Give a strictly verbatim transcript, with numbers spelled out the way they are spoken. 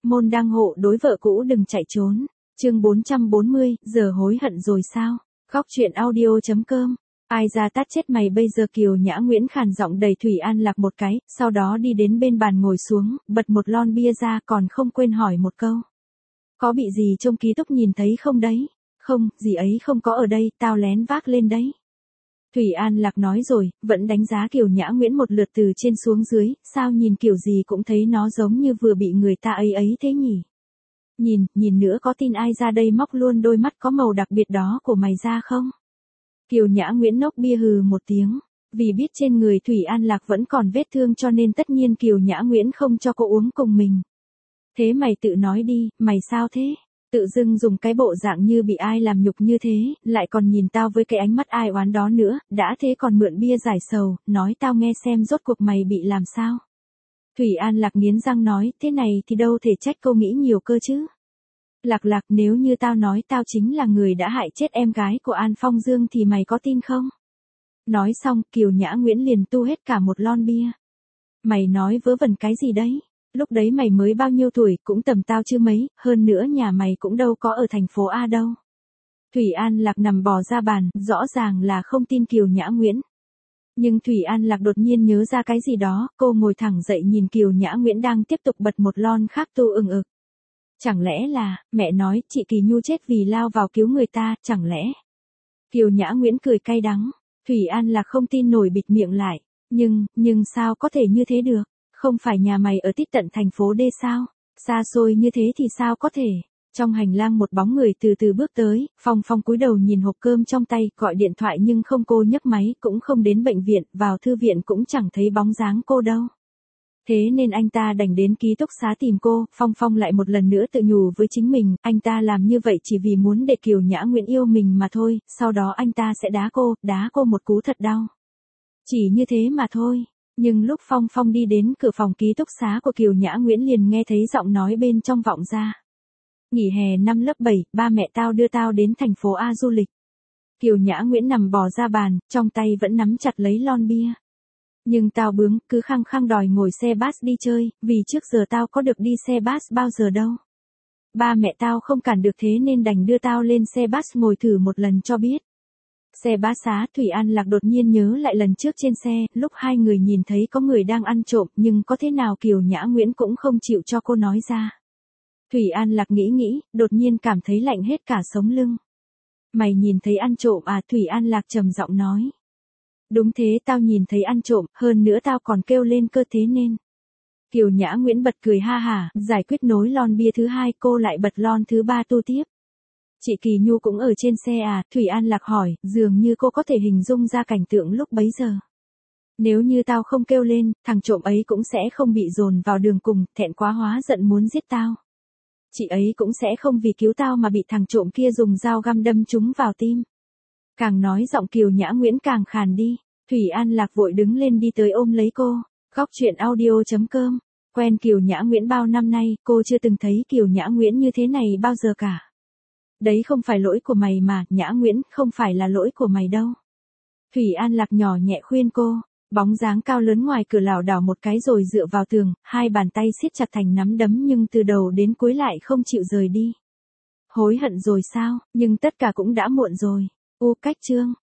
môn đăng hộ đối vợ cũ đừng chạy trốn. Chương bốn trăm bốn mươi, giờ hối hận rồi sao? Góc truyện audio chấm com. Ai ra tát chết mày bây giờ? Kiều Nhã Nguyễn khàn giọng đầy Thủy An Lạc một cái, sau đó đi đến bên bàn ngồi xuống, bật một lon bia ra còn không quên hỏi một câu. Có bị gì trong ký túc nhìn thấy không đấy? Không, gì ấy không có ở đây, tao lén vác lên đấy. Thủy An Lạc nói rồi, vẫn đánh giá Kiều Nhã Nguyễn một lượt từ trên xuống dưới, sao nhìn kiểu gì cũng thấy nó giống như vừa bị người ta ấy ấy thế nhỉ? Nhìn, nhìn nữa có tin ai ra đây móc luôn đôi mắt có màu đặc biệt đó của mày ra không? Kiều Nhã Nguyễn nốc bia hừ một tiếng, vì biết trên người Thủy An Lạc vẫn còn vết thương cho nên tất nhiên Kiều Nhã Nguyễn không cho cô uống cùng mình. Thế mày tự nói đi, mày sao thế? Tự dưng dùng cái bộ dạng như bị ai làm nhục như thế, lại còn nhìn tao với cái ánh mắt ai oán đó nữa, đã thế còn mượn bia giải sầu, nói tao nghe xem rốt cuộc mày bị làm sao. Thủy An Lạc nghiến răng nói, thế này thì đâu thể trách cô nghĩ nhiều cơ chứ. Lạc Lạc, nếu như tao nói tao chính là người đã hại chết em gái của An Phong Dương thì mày có tin không? Nói xong, Kiều Nhã Nguyễn liền tu hết cả một lon bia. Mày nói vớ vẩn cái gì đấy? Lúc đấy mày mới bao nhiêu tuổi, cũng tầm tao chứ mấy, hơn nữa nhà mày cũng đâu có ở thành phố A đâu. Thủy An Lạc nằm bò ra bàn, rõ ràng là không tin Kiều Nhã Nguyễn. Nhưng Thủy An Lạc đột nhiên nhớ ra cái gì đó, cô ngồi thẳng dậy nhìn Kiều Nhã Nguyễn đang tiếp tục bật một lon khác tu ừng ực. Chẳng lẽ là, mẹ nói, chị Kỳ Nhu chết vì lao vào cứu người ta, chẳng lẽ? Kiều Nhã Nguyễn cười cay đắng, Thủy An Lạc không tin nổi bịt miệng lại, nhưng, nhưng sao có thể như thế được? Không phải nhà mày ở tít tận thành phố D sao? Xa xôi như thế thì sao có thể? Trong hành lang một bóng người từ từ bước tới, Phong Phong cúi đầu nhìn hộp cơm trong tay, gọi điện thoại nhưng không cô nhấc máy, cũng không đến bệnh viện, vào thư viện cũng chẳng thấy bóng dáng cô đâu. Thế nên anh ta đành đến ký túc xá tìm cô, Phong Phong lại một lần nữa tự nhủ với chính mình, anh ta làm như vậy chỉ vì muốn để Kiều Nhã Nguyễn yêu mình mà thôi, sau đó anh ta sẽ đá cô, đá cô một cú thật đau. Chỉ như thế mà thôi. Nhưng lúc Phong Phong đi đến cửa phòng ký túc xá của Kiều Nhã Nguyễn liền nghe thấy giọng nói bên trong vọng ra. Nghỉ hè năm lớp bảy, ba mẹ tao đưa tao đến thành phố A du lịch. Kiều Nhã Nguyễn nằm bò ra bàn, trong tay vẫn nắm chặt lấy lon bia. Nhưng tao bướng, cứ khăng khăng đòi ngồi xe bus đi chơi, vì trước giờ tao có được đi xe bus bao giờ đâu. Ba mẹ tao không cản được thế nên đành đưa tao lên xe bus ngồi thử một lần cho biết. Xe bá xá, Thủy An Lạc đột nhiên nhớ lại lần trước trên xe, lúc hai người nhìn thấy có người đang ăn trộm nhưng có thế nào Kiều Nhã Nguyễn cũng không chịu cho cô nói ra. Thủy An Lạc nghĩ nghĩ, đột nhiên cảm thấy lạnh hết cả sống lưng. Mày nhìn thấy ăn trộm à? Thủy An Lạc trầm giọng nói. Đúng thế, tao nhìn thấy ăn trộm, hơn nữa tao còn kêu lên cơ thế nên. Kiều Nhã Nguyễn bật cười ha hả, giải quyết nối lon bia thứ hai, cô lại bật lon thứ ba tu tiếp. Chị Kỳ Nhu cũng ở trên xe à? Thủy An Lạc hỏi, dường như cô có thể hình dung ra cảnh tượng lúc bấy giờ. Nếu như tao không kêu lên, thằng trộm ấy cũng sẽ không bị dồn vào đường cùng, thẹn quá hóa giận muốn giết tao. Chị ấy cũng sẽ không vì cứu tao mà bị thằng trộm kia dùng dao găm đâm trúng vào tim. Càng nói giọng Kiều Nhã Nguyễn càng khàn đi, Thủy An Lạc vội đứng lên đi tới ôm lấy cô. Góc truyện audio chấm com. Quen Kiều Nhã Nguyễn bao năm nay, cô chưa từng thấy Kiều Nhã Nguyễn như thế này bao giờ cả. Đấy không phải lỗi của mày mà, Nhã Nguyễn, không phải là lỗi của mày đâu. Thủy An Lạc nhỏ nhẹ khuyên cô, bóng dáng cao lớn ngoài cửa lảo đảo một cái rồi dựa vào tường, hai bàn tay siết chặt thành nắm đấm nhưng từ đầu đến cuối lại không chịu rời đi. Hối hận rồi sao? Nhưng tất cả cũng đã muộn rồi. U cách chương.